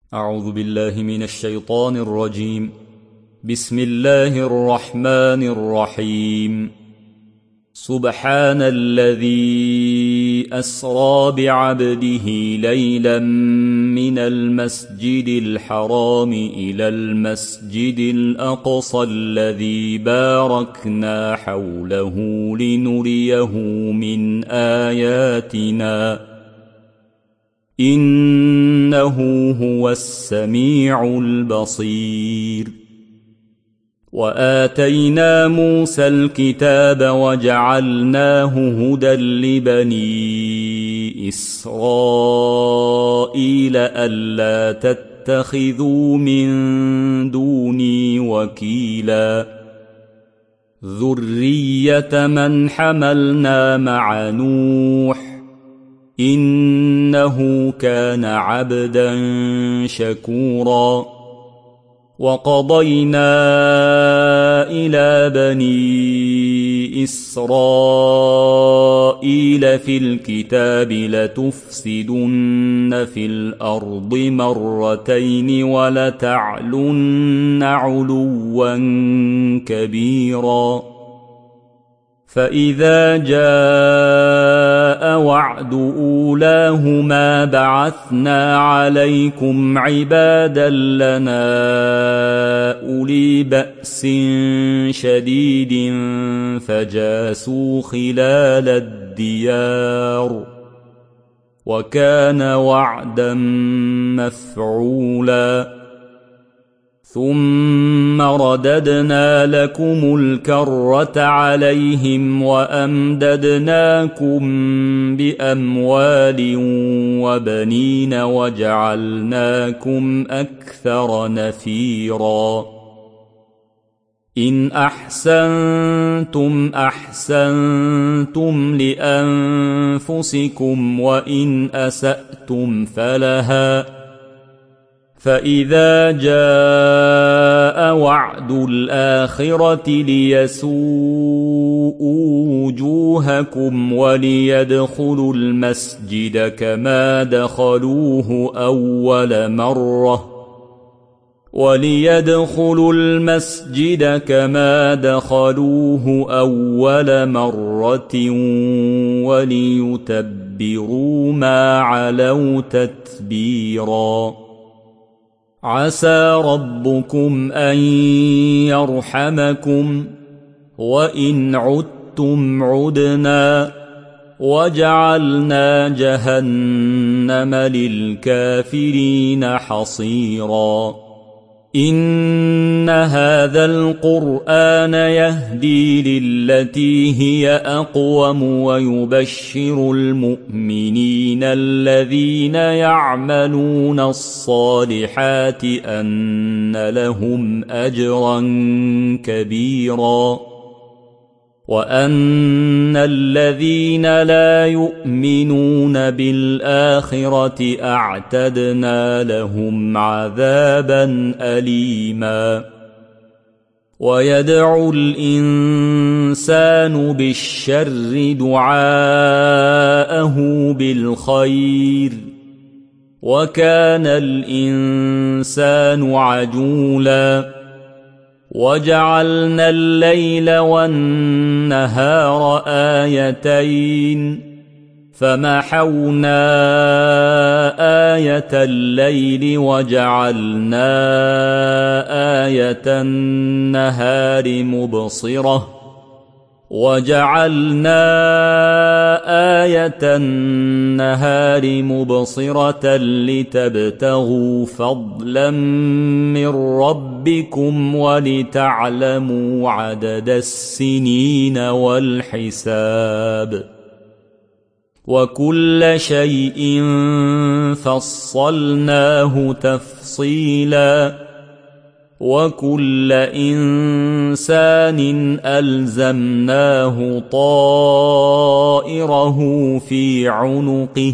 أعوذ بالله من الشيطان الرجيم. بسم الله الرحمن الرحيم. سبحان الذي أسرى بعبده ليلا من المسجد الحرام إلى المسجد الأقصى الذي باركنا حوله لنريه من آياتنا إنه هو السميع البصير. وآتينا موسى الكتاب وجعلناه هدى لبني إسرائيل ألا تتخذوا من دوني وكيلا ذرية من حملنا مع نوح إنه كان عبدا شكورا. وقضينا إلى بني إسرائيل في الكتاب لتفسدن في الأرض مرتين ولتعلن علوا كبيرا. فإذا جاء وعد أولاهما بعثنا عليكم عبادا لنا أولي بأس شديد فجاسوا خلال الديار وكان وعدا مفعولا. ثم رددنا لكم الكرة عليهم وأمددناكم بأموال وبنين وجعلناكم أكثر نفيرا. إن أحسنتم أحسنتم لأنفسكم وإن أسأتم فلها. فإذا جاء وعد الآخرة ليسوءوا وجوهكم وليدخلوا المسجد كما دخلوه أول مرة وليتبروا ما علوا تتبيرا. عسى ربكم أن يرحمكم وإن عدتم عدنا وجعلنا جهنم للكافرين حصيرا. إن هذا القرآن يهدي للتي هي أقوم ويبشر المؤمنين الذين يعملون الصالحات أن لهم أجرا كبيرا وأن الذين لا يؤمنون بالآخرة أعتدنا لهم عذابا أليما. ويدعو الإنسان بالشر دعاءه بالخير وكان الإنسان عجولا. وجعلنا الليل والنهار آيتين فمحونا آية الليل وجعلنا آية النهار مبصرة لتبتغوا فضلا من ربكم ولتعلموا عدد السنين والحساب وكل شيء فصلناه تفصيلا. وكل إنسان ألزمناه طائره في عنقه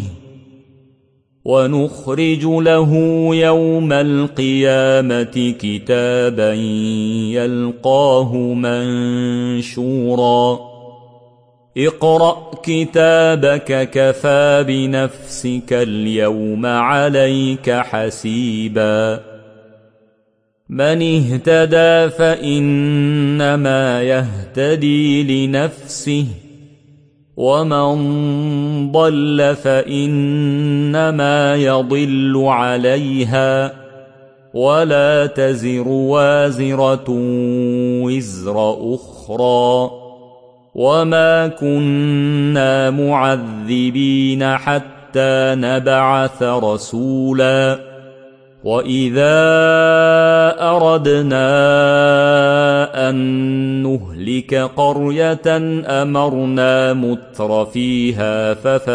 ونخرج له يوم القيامة كتابا يلقاه منشورا اقرأ كتابك كفى بنفسك اليوم عليك حسيبا من اهتدى فإنما يهتدي لنفسه ومن ضل فإنما يضل عليها ولا تزر وازرة وزر أخرى وما كنا معذبين حتى نبعث رسولا وإذا أردنا أن نهلك قرية أمرنا متر فيها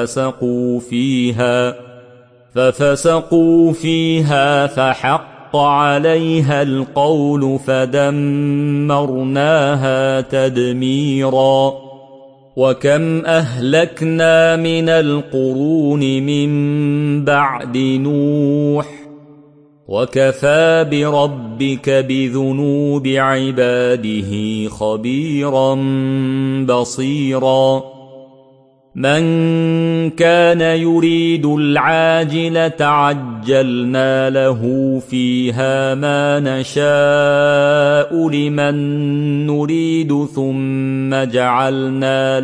ففسقوا فيها فحق عليها القول فدمرناها تدميرا وكم أهلكنا من القرون من بعد نوح وكفى بربك بذنوب عباده خبيرا بصيرا من كان يريد العاجلة عجلنا له فيها ما نشاء لمن نريد ثم جعلنا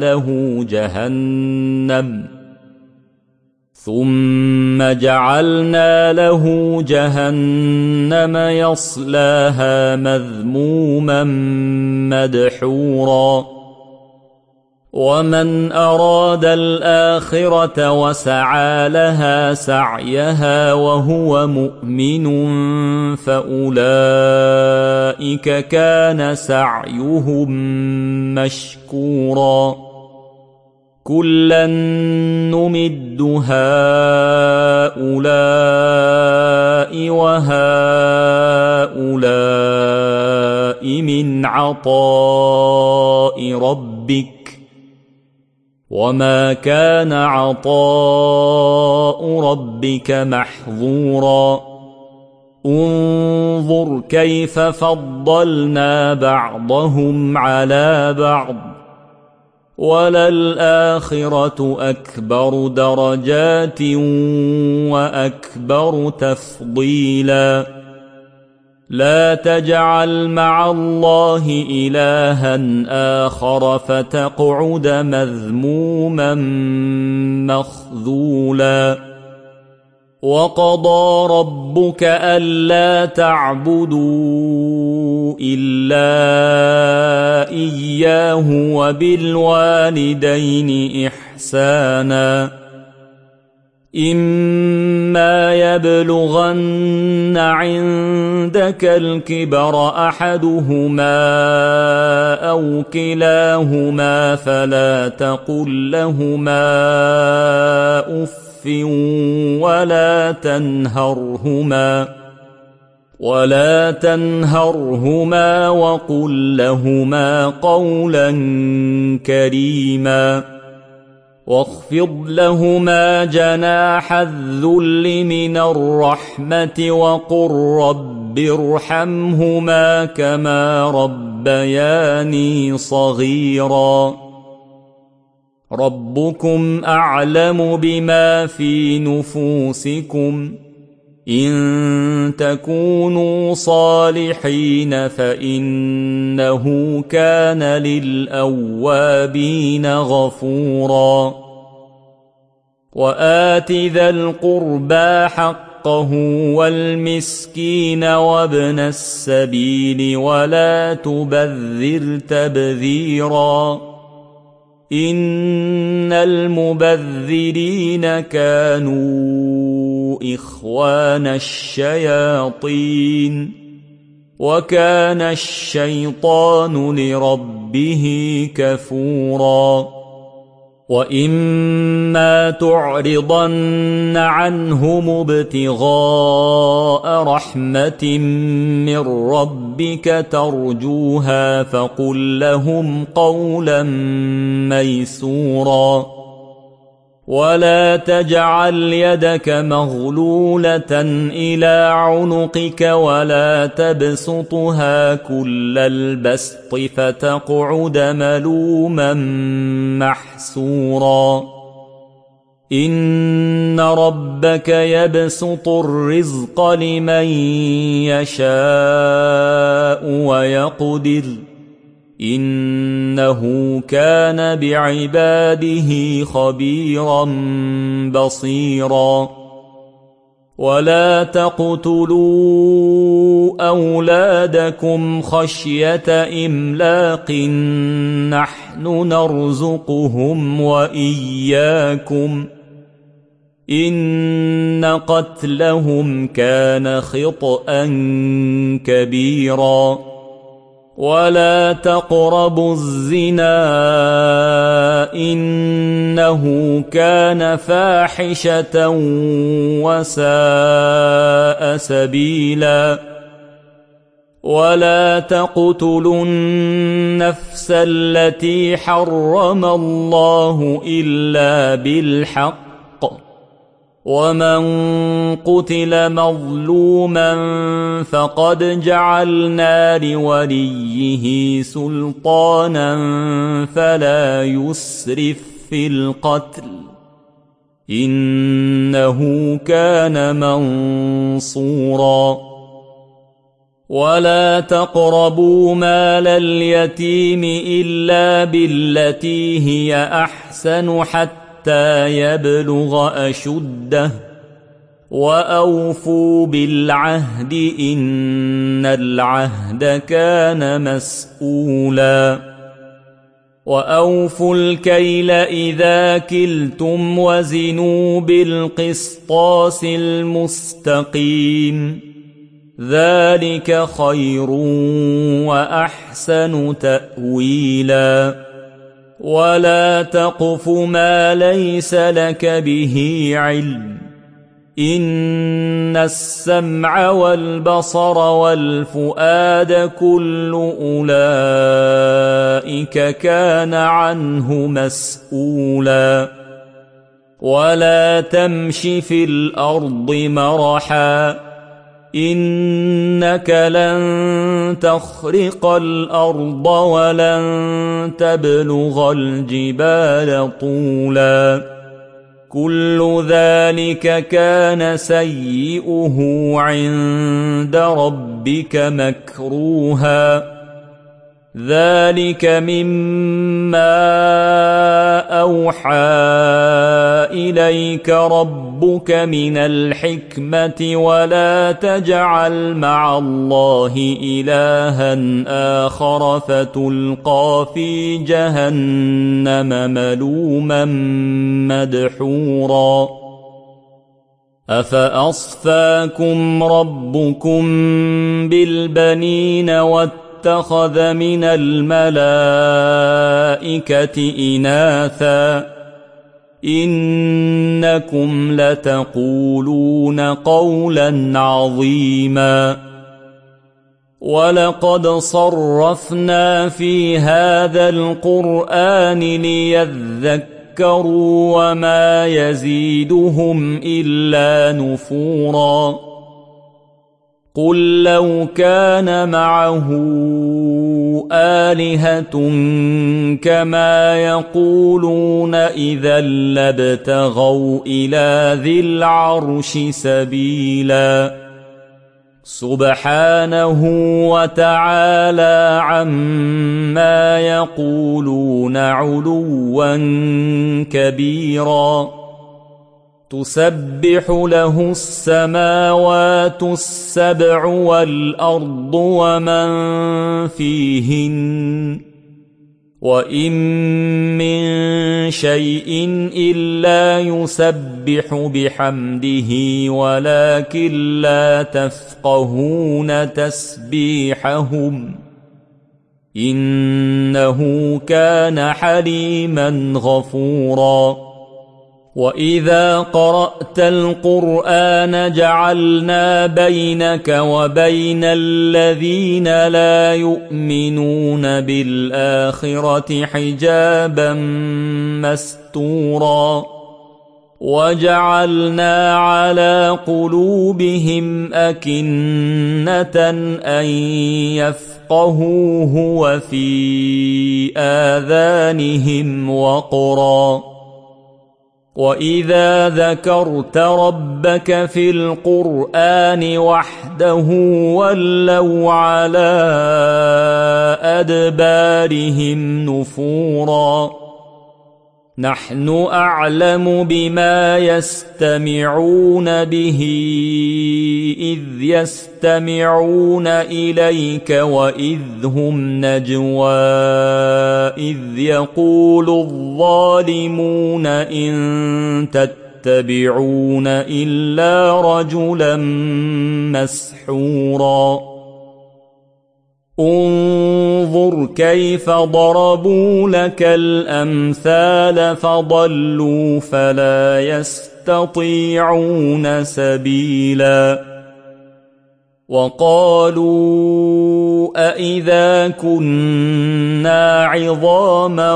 له جهنم يصلاها مذموما مدحورا ومن أراد الآخرة وسعى لها سعيها وهو مؤمن فأولئك كان سعيهم مشكورا كلا نمد هؤلاء وهؤلاء من عطاء ربك وما كان عطاء ربك محظورا انظر كيف فضلنا بعضهم على بعض وللآخرة أكبر درجات وأكبر تفضيلا لا تجعل مع الله إلها آخر فتقعد مذموما مخذولا وقضى ربك ألا تعبدوا إلا إياه وبالوالدين إحسانا إما يبلغن عندك الكبر أحدهما أو كلاهما فلا تقل لهما أف ولا تنهرهما وقل لهما قولا كريما واخفض لهما جناح الذل من الرحمة وقل رب ارحمهما كما ربياني صغيرا ربكم أعلم بما في نفوسكم إن تكونوا صالحين فإنه كان للأوابين غفورا وآت ذا القربى حقه والمسكين وابن السبيل ولا تبذر تبذيرا إن المبذرين كانوا إخوان الشياطين وكان الشيطان لربه كفورا وإما تعرضن عنهم ابتغاء رحمة من ربك ترجوها فقل لهم قولا ميسورا ولا تجعل يدك مغلولة إلى عنقك ولا تبسطها كل البسط فتقعد ملوما محسورا إن ربك يبسط الرزق لمن يشاء ويقدر إنه كان بعباده خبيرا بصيرا ولا تقتلوا أولادكم خشية إملاق نحن نرزقهم وإياكم إن قتلهم كان خطأ كبيرا ولا تقربوا الزنا إنه كان فاحشة وساء سبيلا ولا تقتلوا النفس التي حرم الله إلا بالحق ومن قتل مظلوما فقد جعلنا لوليه سلطانا فلا يسرف في القتل إنه كان منصورا ولا تقربوا مال اليتيم إلا بالتي هي أحسن حتى يبلغ أشده وأوفوا بالعهد إن العهد كان مسؤولا وأوفوا الكيل إذا كلتم وزنوا بالقسطاس المستقيم ذلك خير وأحسن تأويلا ولا تقف ما ليس لك به علم إن السمع والبصر والفؤاد كل أولئك كان عنه مسؤولا ولا تمش في الأرض مرحا إنك لن تخرق الأرض ولن تبلغ الجبال طولا كل ذلك كان سيئه عند ربك مكروها ذلك مما أوحى إليك ربك من الحكمة ولا تجعل مع الله إلها آخر فتلقى في جهنم ملوما مدحورا أفأصفاكم ربكم بالبنين اتخذ من الملائكة إناثا إنكم لتقولون قولا عظيما ولقد صرفنا في هذا القرآن ليذكروا وما يزيدهم إلا نفورا قل لو كان معه آلهة كما يقولون إذا لابتغوا إلى ذي العرش سبيلا سبحانه وتعالى عما يقولون علوا كبيرا تسبح له السماوات السبع والأرض ومن فيهن وإن من شيء إلا يسبح بحمده ولكن لا تفقهون تسبيحهم إنه كان حليما غفورا وإذا قرأت القرآن جعلنا بينك وبين الذين لا يؤمنون بالآخرة حجابا مستورا وجعلنا على قلوبهم أكنة أن يفقهوه وفي آذانهم وقرا وإذا ذكرت ربك في القرآن وحده ولوا على أدبارهم نفورا نحن أعلم بما يستمعون به إذ يستمعون إليك وإذ هم نجوى إذ يقول الظالمون إن تتبعون إلا رجلا مسحورا انظر كيف ضربوا لك الأمثال فضلوا فلا يستطيعون سبيلا وقالوا أإذا كنا عظاما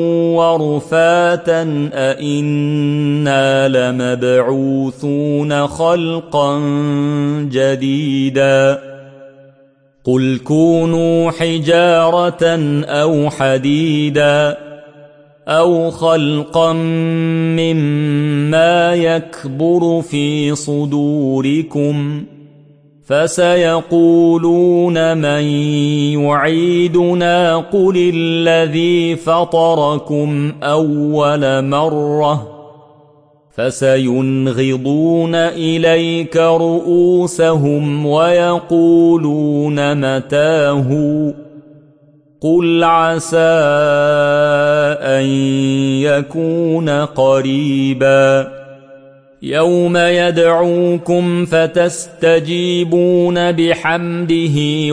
ورفاتا أإنا لمبعوثون خلقا جديدا قل كونوا حجارة أو حديدا أو خلقا مما يكبر في صدوركم فسيقولون من يعيدنا قل الذي فطركم أول مرة فسينغضون إليك رؤوسهم ويقولون متاه قل عسى أن يكون قريبا يوم يدعوكم فتستجيبون بحمده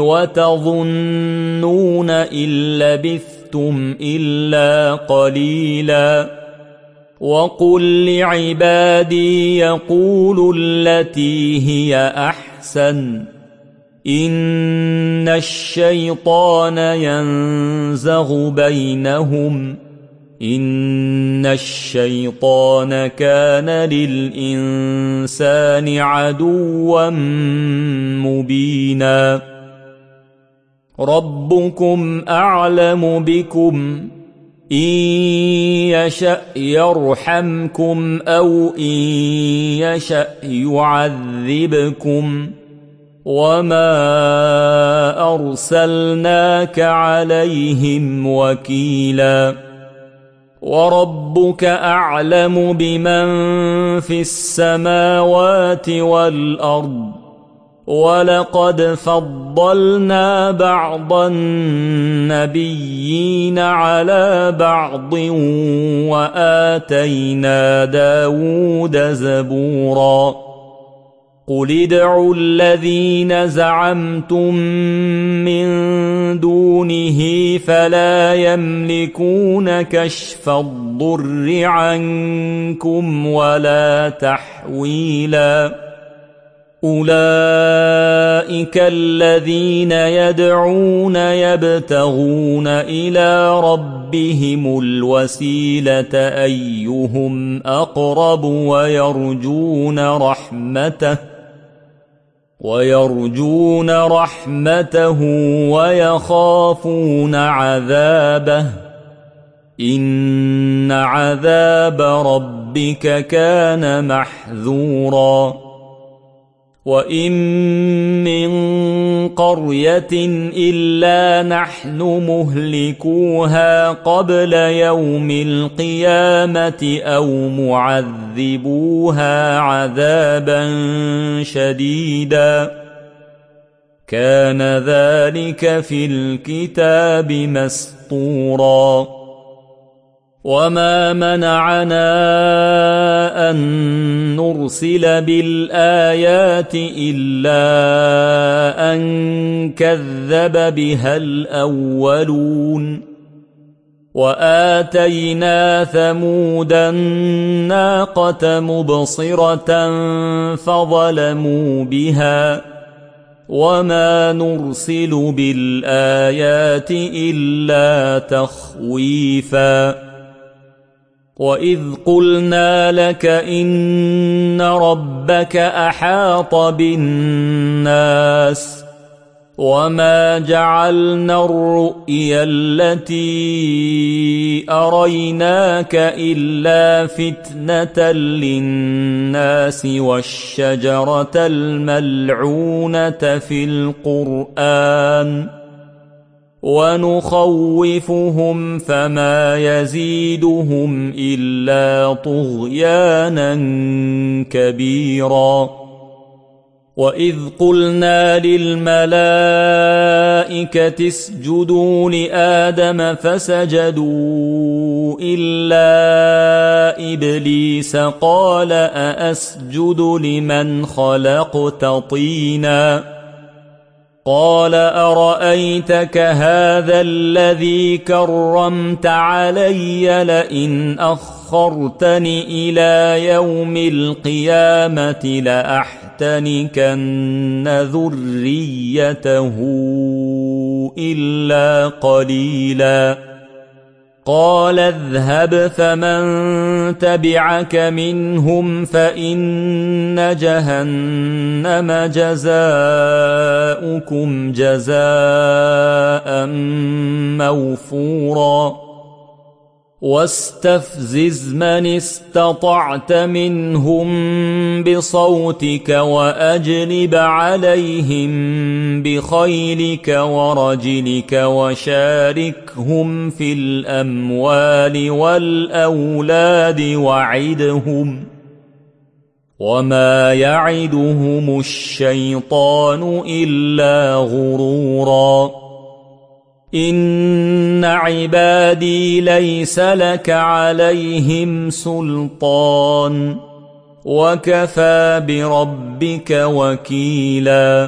وتظنون إن لبثتم إلا قليلا وقل لعبادي يقولوا التي هي أحسن إن الشيطان ينزغ بينهم إن الشيطان كان للإنسان عدوا مبينا ربكم أعلم بكم إن يشأ يرحمكم أو إن يشأ يعذبكم وما أرسلناك عليهم وكيلا وربك أعلم بمن في السماوات والأرض ولقد فضلنا بعض النبيين على بعض وآتينا داود زبورا قل ادعوا الذين زعمتم من دونه فلا يملكون كشف الضر عنكم ولا تحويلا أولئك الذين يدعون يبتغون إلى ربهم الوسيلة أيهم أقرب ويرجون رحمته ويخافون عذابه إن عذاب ربك كان محذورا وإن من قرية إلا نحن مهلكوها قبل يوم القيامة أو معذبوها عذابا شديدا كان ذلك في الكتاب مسطورا وما منعنا أن نرسل بالآيات إلا أن كذب بها الأولون وآتينا ثمود الناقة مبصرة فظلموا بها وما نرسل بالآيات إلا تخويفا وإذ قلنا لك إن ربك أحاط بالناس وما جعلنا الرؤيا التي أريناك إلا فتنة للناس والشجرة الملعونة في القرآن ونخوفهم فما يزيدهم إلا طغيانا كبيرا وإذ قلنا للملائكة اسجدوا لآدم فسجدوا إلا إبليس قال أأسجد لمن خلقت طينا قال أرأيتك هذا الذي كرمت علي لئن أخرتني إلى يوم القيامة لأحتنكن ذريته إلا قليلا قال اذهب فمن تبعك منهم فإن جهنم جزاؤكم جزاء موفورا واستفزز من استطعت منهم بصوتك وأجلب عليهم بخيلك ورجلك وشاركهم في الأموال والأولاد وعدهم وما يعدهم الشيطان إلا غرورا إن عبادي ليس لك عليهم سلطان وكفى بربك وكيلا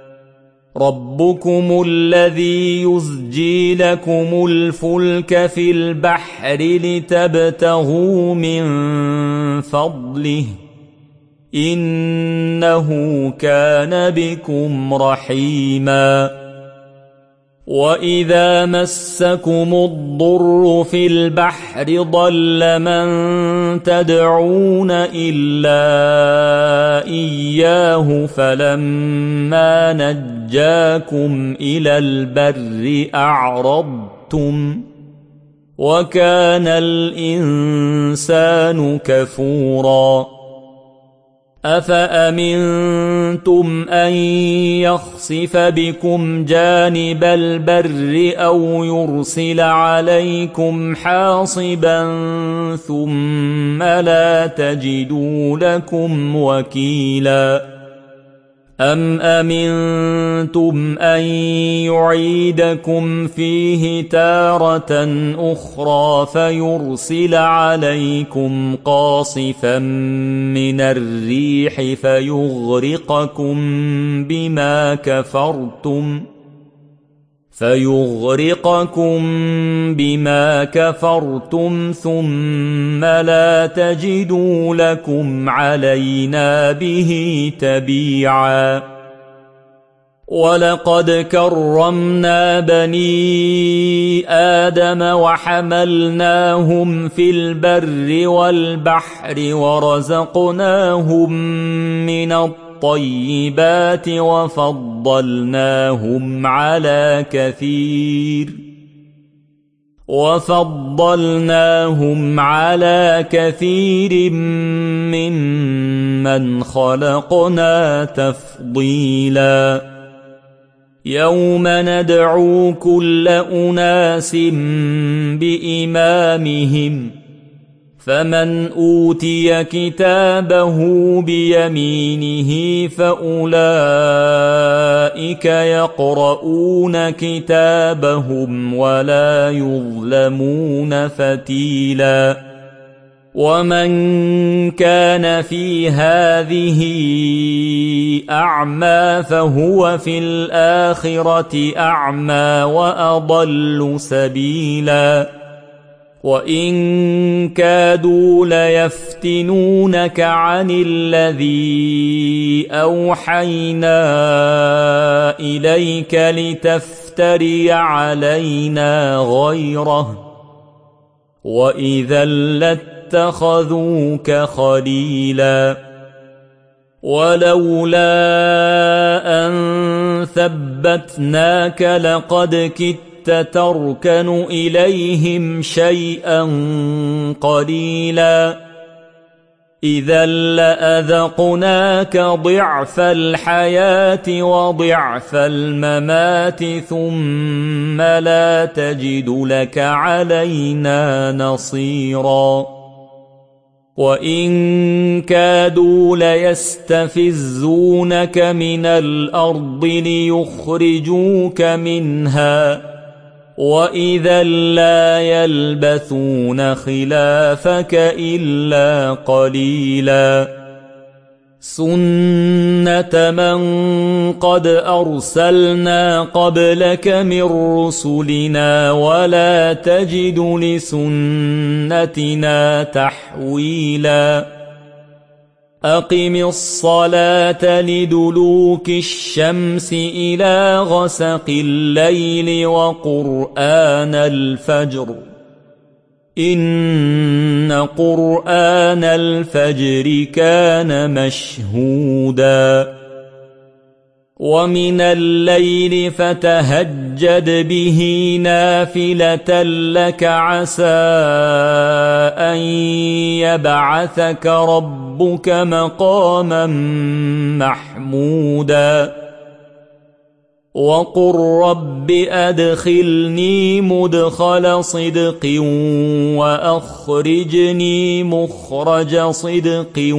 ربكم الذي يزجي لكم الفلك في البحر لتبتغوا من فضله إنه كان بكم رحيما وإذا مسكم الضر في البحر ضل من تدعون إلا إياه فلما نجاكم إلى البر أعرضتم وكان الإنسان كفورا أفأمنتم أن يخسف بكم جانب البر أو يرسل عليكم حاصبا ثم لا تجدوا لكم وكيلا أم أمنتم أن يعيدكم فيه تارة أخرى فيرسل عليكم قاصفا من الريح فيغرقكم بما كفرتم ثم لا تجدوا لكم علينا به تبيعا ولقد كرمنا بني آدم وحملناهم في البر والبحر ورزقناهم من الطيبات وفضلناهم على كثير ممن خلقنا تفضيلا يوم ندعو كل أناس بإمامهم فمن أوتي كتابه بيمينه فأولئك يقرؤون كتابهم ولا يظلمون فتيلا ومن كان في هذه أعمى فهو في الآخرة أعمى وأضل سبيلا وإن كادوا ليفتنونك عن الذي أوحينا إليك لتفتري علينا غيره وإذا لاتخذوك خليلا ولولا أن ثبتناك لقد كدت تركن إليهم شيئا قليلا إذا لأذقناك ضعف الحياة وضعف الممات ثم لا تجد لك علينا نصيرا وإن كادوا ليستفزونك من الأرض ليخرجوك منها وإذا لا يلبثون خلافك إلا قليلا سنة من قد أرسلنا قبلك من رسلنا ولا تجد لسنتنا تحويلا أقم الصلاة لدلوك الشمس إلى غسق الليل وقرآن الفجر إن قرآن الفجر كان مشهودا ومن الليل فتهجد به نافلة لك عسى أن يبعثك ربك مقاما محمودا وقل رب أدخلني مدخل صدق وأخرجني مخرج صدق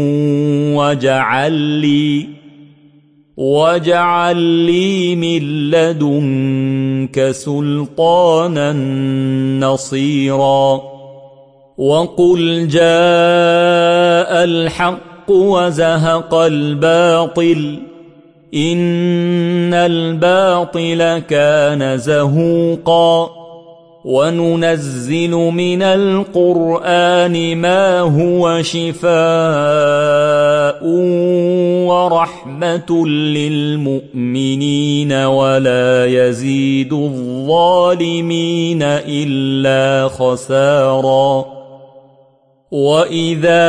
واجعل لي من لدنك سلطانا نصيرا وقل جاء الحق وزهق الباطل إن الباطل كان زهوقا وننزل من القرآن ما هو شفاء ورحمة للمؤمنين ولا يزيد الظالمين إلا خسارا وإذا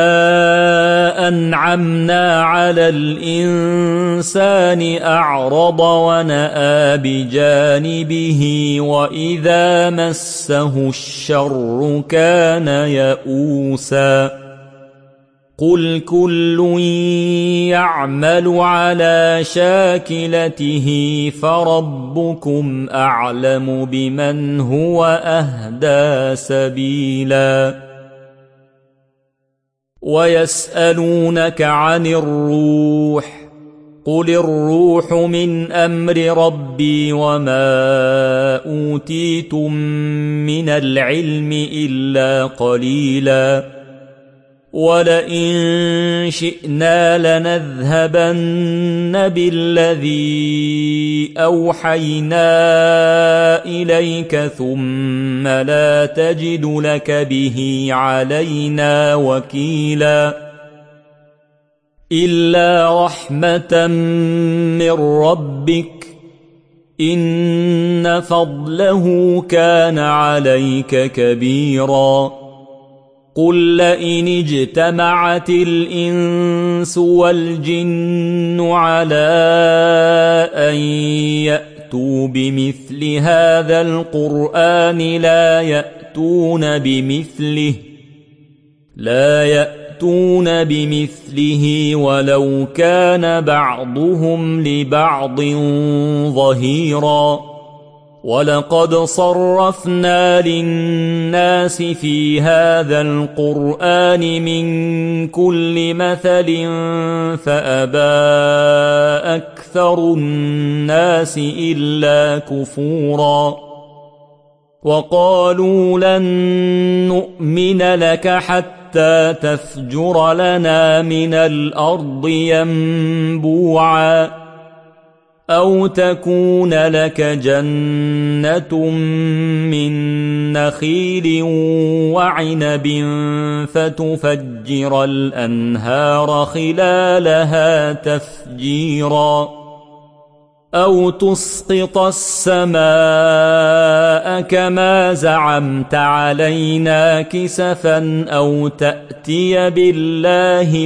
أنعمنا على الإنسان أعرض ونأى بجانبه وإذا مسه الشر كان يئوسا قل كل يعمل على شاكلته فربكم أعلم بمن هو أهدى سبيلا ويسألونك عن الروح قل الروح من أمر ربي وما أوتيتم من العلم إلا قليلا ولئن شئنا لنذهبن بالذي أوحينا إليك ثم لا تجد لك به علينا وكيلا إلا رحمة من ربك إن فضله كان عليك كبيرا قل لئن اجتمعت الإنس والجن على أن يأتوا بمثل هذا القرآن لا يأتون بمثله ولو كان بعضهم لبعض ظهيرا ولقد صرفنا للناس في هذا القرآن من كل مثل فأبى أكثر الناس إلا كفورا وقالوا لن نؤمن لك حتى تفجر لنا من الأرض ينبوعا أو تكون لك جنة من نخيل وعنب فتفجر الأنهار خلالها تفجيرا أو تسقط السماء كما زعمت علينا كسفا أو تأتي بالله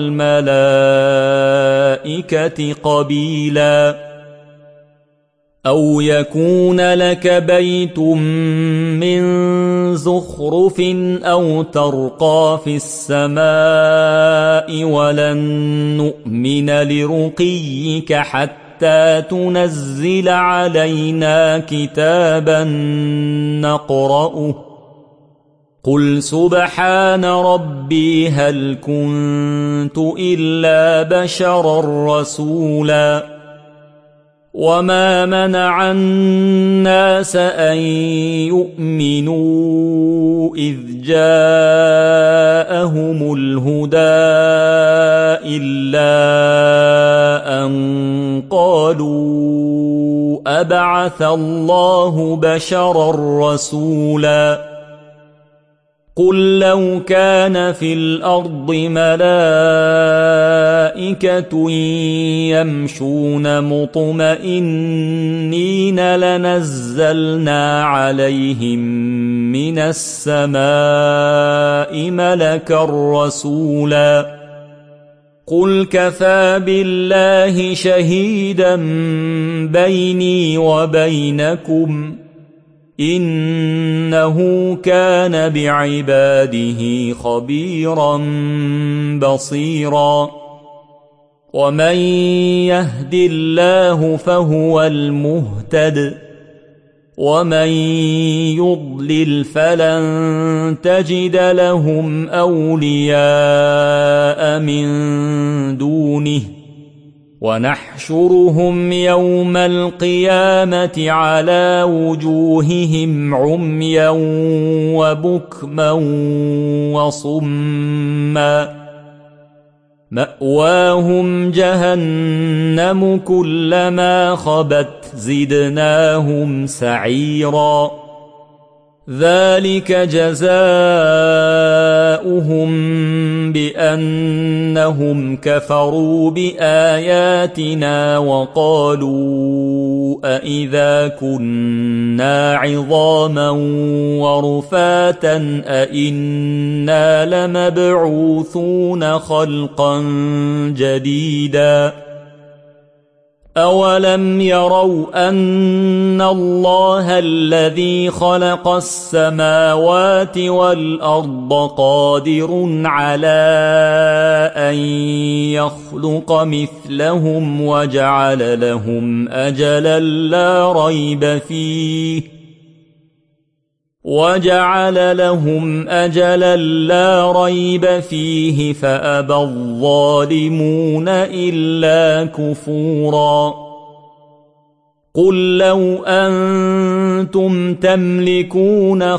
والملائكة قبيلا أو يكون لك بيت من زخرف أو ترقى في السماء ولن نؤمن لرقيك حتى تنزل علينا كتابا نقرأه قل سبحان ربي هل كنت إلا بشرا رسولا وما منع الناس أن يؤمنوا إذ جاءهم الهدى إلا أن قالوا أبعث الله بشرا رسولا قل لو كان في الأرض ملائكة يمشون مطمئنين لنزلنا عليهم من السماء ملكا رسولا قل كفى بالله شهيدا بيني وبينكم إنه كان بعباده خبيرا بصيرا ومن يهد الله فهو المهتد ومن يضلل فلن تجد لهم أولياء من دونه ونحشرهم يوم القيامة على وجوههم عميا وبكما وصما مأواهم جهنم كلما خبت زدناهم سعيرا ذلك جزاؤهم بأنهم كفروا بآياتنا وقالوا أإذا كنا عظاما ورفاتا أإنا لمبعوثون خلقا جديدا أولم يروا أن الله الذي خلق السماوات والأرض قادر على أن يخلق مثلهم وجعل لهم أجلا لا ريب فيه فأبى الظالمون إلا كفورا قل لو أنتم تملكون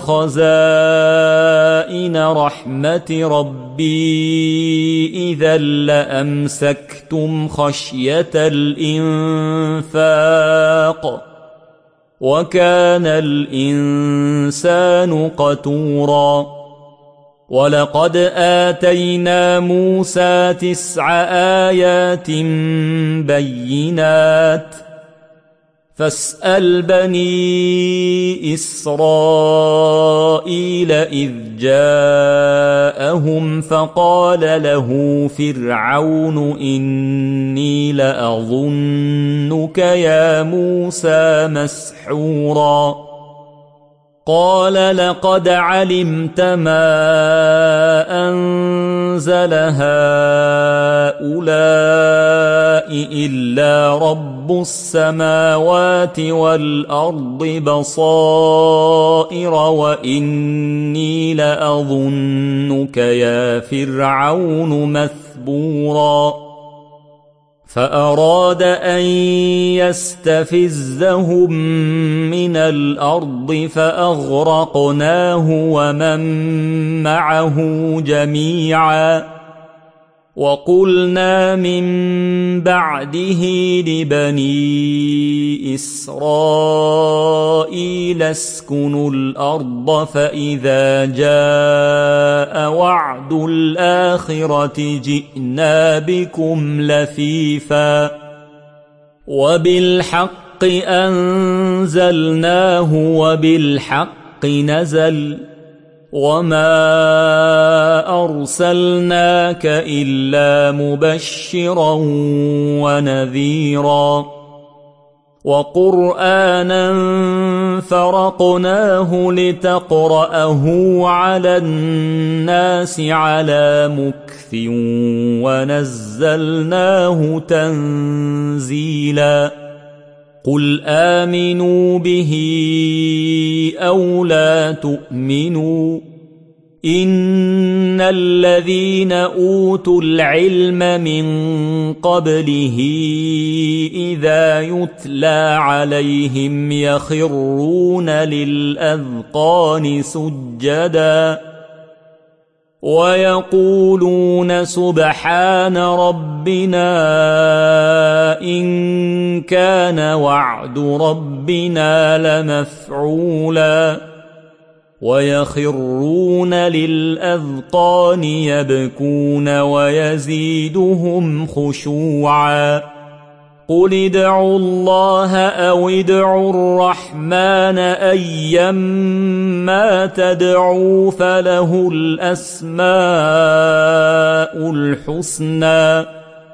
خزائن رحمة ربي إذا لأمسكتم خشية الإنفاق وكان الإنسان قتورا ولقد آتينا موسى 9 آيات بينات فاسأل بني إسرائيل إذ جاءهم فقال له فرعون إني لأظنك يا موسى مسحورا قال لقد علمت ما أنزل هؤلاء إلا رب السماوات والأرض بصائر وإني لأظنك يا فرعون مثبورا فأراد أن يستفزهم من الأرض فأغرقناه ومن معه جميعا وقلنا من بعده لبني إسرائيل اسكنوا الأرض فإذا جاء وعد الآخرة جئنا بكم لفيفا وبالحق أنزلناه وبالحق نزل وما أرسلناك إلا مبشرا ونذيرا وقرآنا فرقناه لتقرأه على الناس على مكث ونزلناه تنزيلا قل آمنوا به أو لا تؤمنوا إن الذين أوتوا العلم من قبله إذا يتلى عليهم يخرون للأذقان سجدا ويقولون سبحان ربنا إن كان وعد ربنا لمفعولا ويخرون للأذقان يبكون ويزيدهم خشوعا قل ادعوا الله أو ادعوا الرحمن أيما تدعوا فله الأسماء الحسنى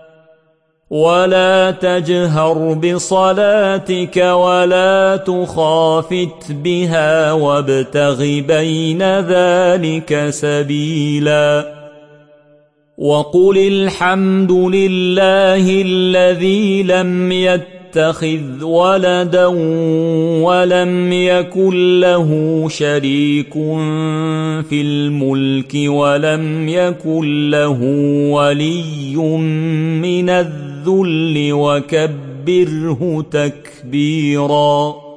ولا تجهر بصلاتك ولا تخافت بها وابتغ بين ذلك سبيلا وقل الحمد لله الذي لم يتخذ ولدا ولم يكن له شريك في الملك ولم يكن له ولي من الذل وكبره تكبيرا